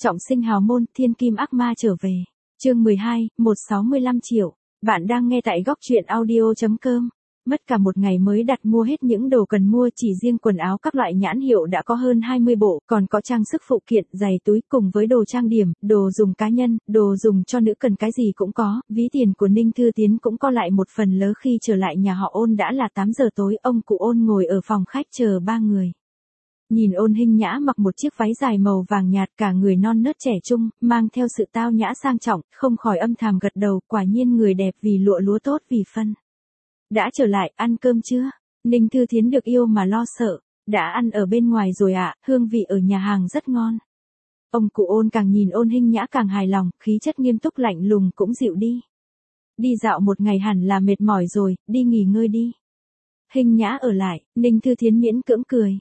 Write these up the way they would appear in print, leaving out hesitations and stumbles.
Trọng sinh hào môn, thiên kim ác ma trở về. Chương 12, 165 triệu. Bạn đang nghe tại góc truyện audio.com. Mất cả một ngày mới đặt mua hết những đồ cần mua, chỉ riêng quần áo các loại nhãn hiệu đã có hơn 20 bộ, còn có trang sức phụ kiện, giày túi cùng với đồ trang điểm, đồ dùng cá nhân, đồ dùng cho nữ cần cái gì cũng có. Ví tiền của Ninh Thư Tiến cũng có lại một phần lớn. Khi trở lại nhà họ Ôn đã là 8 giờ tối, ông cụ Ôn ngồi ở phòng khách chờ ba người. Nhìn Ôn Hinh Nhã mặc một chiếc váy dài màu vàng nhạt, cả người non nớt trẻ trung, mang theo sự tao nhã sang trọng, không khỏi âm thầm gật đầu, quả nhiên người đẹp vì lụa lúa tốt vì phân. Đã trở lại, ăn cơm chưa? Ninh Thư Thiến được yêu mà lo sợ. Đã ăn ở bên ngoài rồi ạ, hương vị ở nhà hàng rất ngon. Ông cụ Ôn càng nhìn Ôn Hinh Nhã càng hài lòng, khí chất nghiêm túc lạnh lùng cũng dịu đi. Đi dạo một ngày hẳn là mệt mỏi rồi, đi nghỉ ngơi đi. Hinh Nhã ở lại, Ninh Thư Thiến miễn cưỡng cười.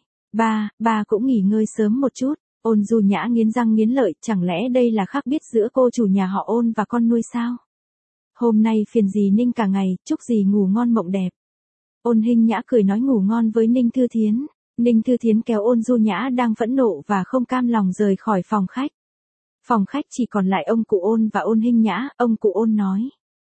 Ba cũng nghỉ ngơi sớm một chút. Ôn Du Nhã nghiến răng nghiến lợi, chẳng lẽ đây là khác biết giữa cô chủ nhà họ Ôn và con nuôi sao? Hôm nay phiền gì Ninh cả ngày, chúc gì ngủ ngon mộng đẹp. Ôn Hinh Nhã cười nói ngủ ngon với Ninh Thư Thiến. Ninh Thư Thiến kéo Ôn Du Nhã đang phẫn nộ và không cam lòng rời khỏi phòng khách. Phòng khách chỉ còn lại ông cụ Ôn và Ôn Hinh Nhã, ông cụ Ôn nói.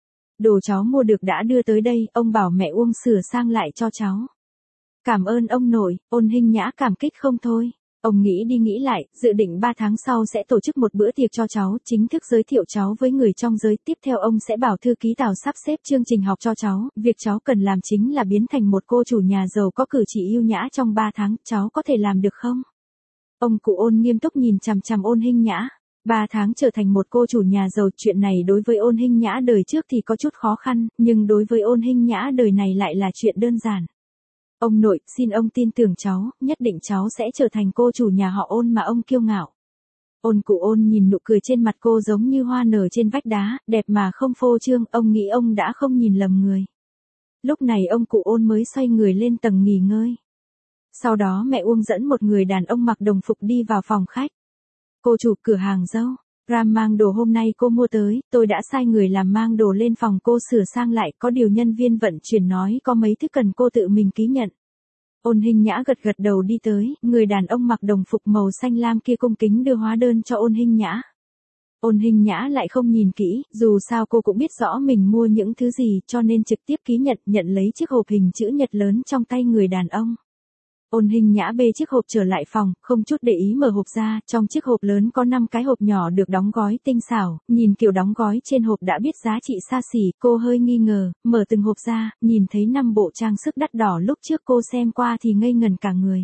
Đồ cháu mua được đã đưa tới đây, ông bảo mẹ Uông sửa sang lại cho cháu. Cảm ơn ông nội, Ôn Hinh Nhã cảm kích không thôi. Ông nghĩ đi nghĩ lại, dự định 3 tháng sau sẽ tổ chức một bữa tiệc cho cháu, chính thức giới thiệu cháu với người trong giới. Tiếp theo ông sẽ bảo thư ký Tào sắp xếp chương trình học cho cháu, việc cháu cần làm chính là biến thành một cô chủ nhà giàu có cử chỉ yêu nhã trong 3 tháng, cháu có thể làm được không? Ông cụ Ôn nghiêm túc nhìn chằm chằm Ôn Hinh Nhã. 3 tháng trở thành một cô chủ nhà giàu, chuyện này đối với Ôn Hinh Nhã đời trước thì có chút khó khăn, nhưng đối với Ôn Hinh Nhã đời này lại là chuyện đơn giản. Ông nội, xin ông tin tưởng cháu, nhất định cháu sẽ trở thành cô chủ nhà họ Ôn mà ông kiêu ngạo. Ôn cụ Ôn nhìn nụ cười trên mặt cô giống như hoa nở trên vách đá, đẹp mà không phô trương, ông nghĩ ông đã không nhìn lầm người. Lúc này ông cụ Ôn mới xoay người lên tầng nghỉ ngơi. Sau đó mẹ Uông dẫn một người đàn ông mặc đồng phục đi vào phòng khách. Cô chủ cửa hàng dâu, Ram mang đồ hôm nay cô mua tới, tôi đã sai người làm mang đồ lên phòng cô sửa sang lại, có điều nhân viên vận chuyển nói có mấy thứ cần cô tự mình ký nhận. Ôn Hinh Nhã gật gật đầu đi tới, người đàn ông mặc đồng phục màu xanh lam kia cung kính đưa hóa đơn cho Ôn Hinh Nhã. Ôn Hinh Nhã lại không nhìn kỹ, dù sao cô cũng biết rõ mình mua những thứ gì cho nên trực tiếp ký nhận lấy chiếc hộp hình chữ nhật lớn trong tay người đàn ông. Ôn Hinh Nhã bê chiếc hộp trở lại phòng, không chút để ý mở hộp ra, trong chiếc hộp lớn có 5 cái hộp nhỏ được đóng gói tinh xảo, nhìn kiểu đóng gói trên hộp đã biết giá trị xa xỉ, cô hơi nghi ngờ, mở từng hộp ra, nhìn thấy 5 bộ trang sức đắt đỏ lúc trước cô xem qua thì ngây ngẩn cả người.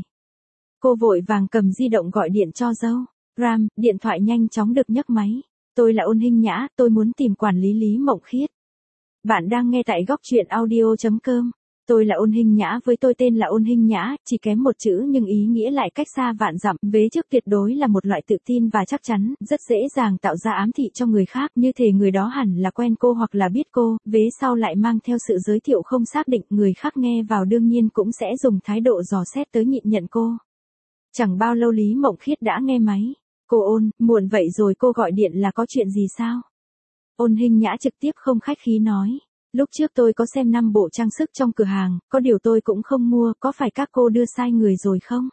Cô vội vàng cầm di động gọi điện cho dâu. Ram, điện thoại nhanh chóng được nhấc máy. Tôi là Ôn Hinh Nhã, tôi muốn tìm quản lý Lý Mộng Khiết. Bạn đang nghe tại góc truyện audio.com. Tôi là Ôn Hinh Nhã, với tôi tên là Ôn Hinh Nhã, chỉ kém một chữ nhưng ý nghĩa lại cách xa vạn dặm. Vế trước tuyệt đối là một loại tự tin và chắc chắn, rất dễ dàng tạo ra ám thị cho người khác, như thể người đó hẳn là quen cô hoặc là biết cô. Vế sau lại mang theo sự giới thiệu không xác định, người khác nghe vào đương nhiên cũng sẽ dùng thái độ dò xét tới nhịn nhận cô. Chẳng bao lâu Lý Mộng Khiết đã nghe máy. Cô Ôn, muộn vậy rồi cô gọi điện là có chuyện gì sao? Ôn Hinh Nhã trực tiếp không khách khí nói. Lúc trước tôi có xem 5 bộ trang sức trong cửa hàng, có điều tôi cũng không mua, có phải các cô đưa sai người rồi không?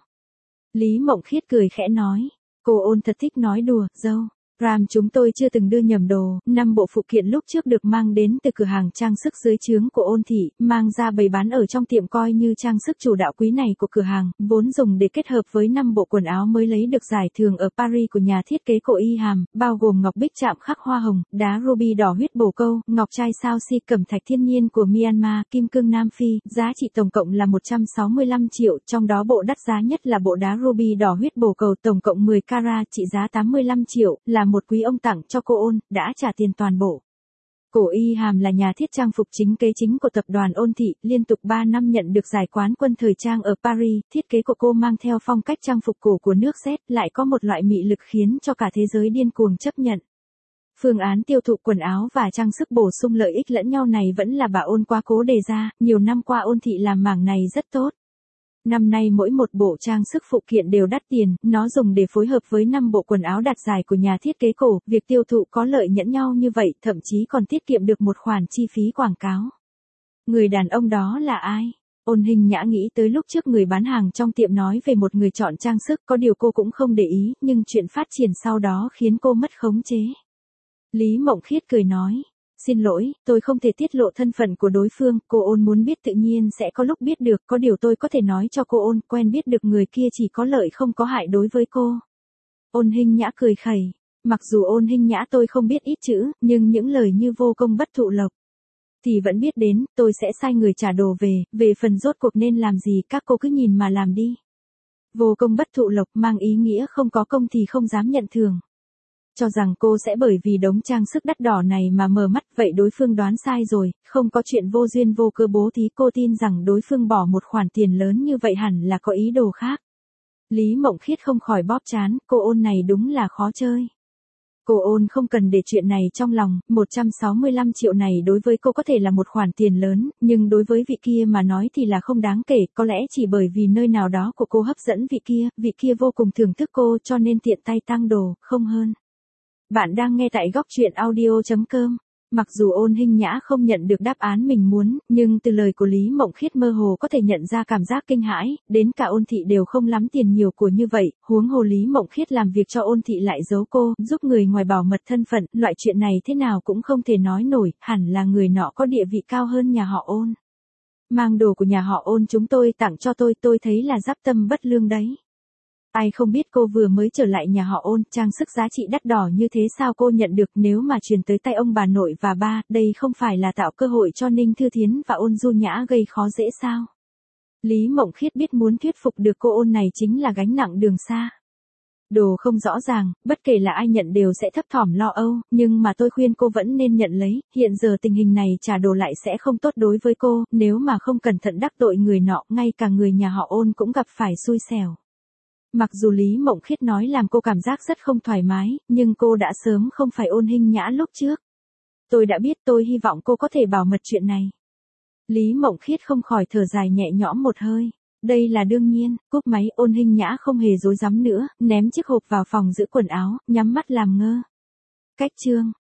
Lý Mộng Khiết cười khẽ nói. Cô Ôn thật thích nói đùa, dâu. Ram chúng tôi chưa từng đưa nhầm đồ, 5 bộ phụ kiện lúc trước được mang đến từ cửa hàng trang sức dưới trướng của Ôn thị, mang ra bày bán ở trong tiệm coi như trang sức chủ đạo quý này của cửa hàng, vốn dùng để kết hợp với 5 bộ quần áo mới lấy được giải thưởng ở Paris của nhà thiết kế của Y Hàm, bao gồm ngọc bích chạm khắc hoa hồng, đá ruby đỏ huyết bồ câu, ngọc trai sao si cẩm thạch thiên nhiên của Myanmar, kim cương Nam Phi, giá trị tổng cộng là 165 triệu, trong đó bộ đắt giá nhất là bộ đá ruby đỏ huyết bồ câu tổng cộng 10 carat trị giá 85 triệu, là một quý ông tặng cho cô Ôn, đã trả tiền toàn bộ. Cổ Y Hàm là nhà thiết trang phục chính kế chính của tập đoàn Ôn thị, liên tục 3 năm nhận được giải quán quân thời trang ở Paris, thiết kế của cô mang theo phong cách trang phục cổ của nước Z, lại có một loại mị lực khiến cho cả thế giới điên cuồng chấp nhận. Phương án tiêu thụ quần áo và trang sức bổ sung lợi ích lẫn nhau này vẫn là bà Ôn quá cố đề ra, nhiều năm qua Ôn thị làm mảng này rất tốt. Năm nay mỗi một bộ trang sức phụ kiện đều đắt tiền, nó dùng để phối hợp với 5 bộ quần áo đặt giải của nhà thiết kế cổ, việc tiêu thụ có lợi nhẫn nhau như vậy, thậm chí còn tiết kiệm được một khoản chi phí quảng cáo. Người đàn ông đó là ai? Ôn Hinh Nhã nghĩ tới lúc trước người bán hàng trong tiệm nói về một người chọn trang sức, có điều cô cũng không để ý, nhưng chuyện phát triển sau đó khiến cô mất khống chế. Lý Mộng Khiết cười nói, xin lỗi, tôi không thể tiết lộ thân phận của đối phương, cô Ôn muốn biết tự nhiên sẽ có lúc biết được, có điều tôi có thể nói cho cô Ôn, quen biết được người kia chỉ có lợi không có hại đối với cô. Ôn Hinh Nhã cười khẩy, mặc dù Ôn Hinh Nhã tôi không biết ít chữ, nhưng những lời như vô công bất thụ lộc thì vẫn biết đến, tôi sẽ sai người trả đồ về phần rốt cuộc nên làm gì các cô cứ nhìn mà làm đi. Vô công bất thụ lộc mang ý nghĩa không có công thì không dám nhận thưởng. Cho rằng cô sẽ bởi vì đống trang sức đắt đỏ này mà mờ mắt, vậy đối phương đoán sai rồi, không có chuyện vô duyên vô cớ bố thí, cô tin rằng đối phương bỏ một khoản tiền lớn như vậy hẳn là có ý đồ khác. Lý Mộng Khiết không khỏi bóp trán, cô Ôn này đúng là khó chơi. Cô Ôn không cần để chuyện này trong lòng, 165 triệu này đối với cô có thể là một khoản tiền lớn, nhưng đối với vị kia mà nói thì là không đáng kể, có lẽ chỉ bởi vì nơi nào đó của cô hấp dẫn vị kia vô cùng thưởng thức cô cho nên tiện tay tăng đồ, không hơn. Bạn đang nghe tại góc truyện audio.com. Mặc dù Ôn Hinh Nhã không nhận được đáp án mình muốn, nhưng từ lời của Lý Mộng Khiết mơ hồ có thể nhận ra cảm giác kinh hãi, đến cả Ôn Thị đều không lắm tiền nhiều của như vậy, huống hồ Lý Mộng Khiết làm việc cho Ôn Thị lại giấu cô, giúp người ngoài bảo mật thân phận, loại chuyện này thế nào cũng không thể nói nổi, hẳn là người nọ có địa vị cao hơn nhà họ Ôn. Mang đồ của nhà họ Ôn chúng tôi tặng cho tôi thấy là giáp tâm bất lương đấy. Ai không biết cô vừa mới trở lại nhà họ Ôn, trang sức giá trị đắt đỏ như thế sao cô nhận được, nếu mà truyền tới tay ông bà nội và ba, đây không phải là tạo cơ hội cho Ninh Thư Thiến và Ôn Du Nhã gây khó dễ sao? Lý Mộng Khiết biết muốn thuyết phục được cô Ôn này chính là gánh nặng đường xa. Đồ không rõ ràng, bất kể là ai nhận đều sẽ thấp thỏm lo âu, nhưng mà tôi khuyên cô vẫn nên nhận lấy, hiện giờ tình hình này trả đồ lại sẽ không tốt đối với cô, nếu mà không cẩn thận đắc tội người nọ, ngay cả người nhà họ Ôn cũng gặp phải xui xẻo. Mặc dù Lý Mộng Khiết nói làm cô cảm giác rất không thoải mái, nhưng cô đã sớm không phải Ôn Hinh Nhã lúc trước. Tôi đã biết, tôi hy vọng cô có thể bảo mật chuyện này. Lý Mộng Khiết không khỏi thở dài nhẹ nhõm một hơi. Đây là đương nhiên, cúp máy. Ôn Hinh Nhã không hề dối dám nữa, ném chiếc hộp vào phòng giữ quần áo, nhắm mắt làm ngơ. Cách chương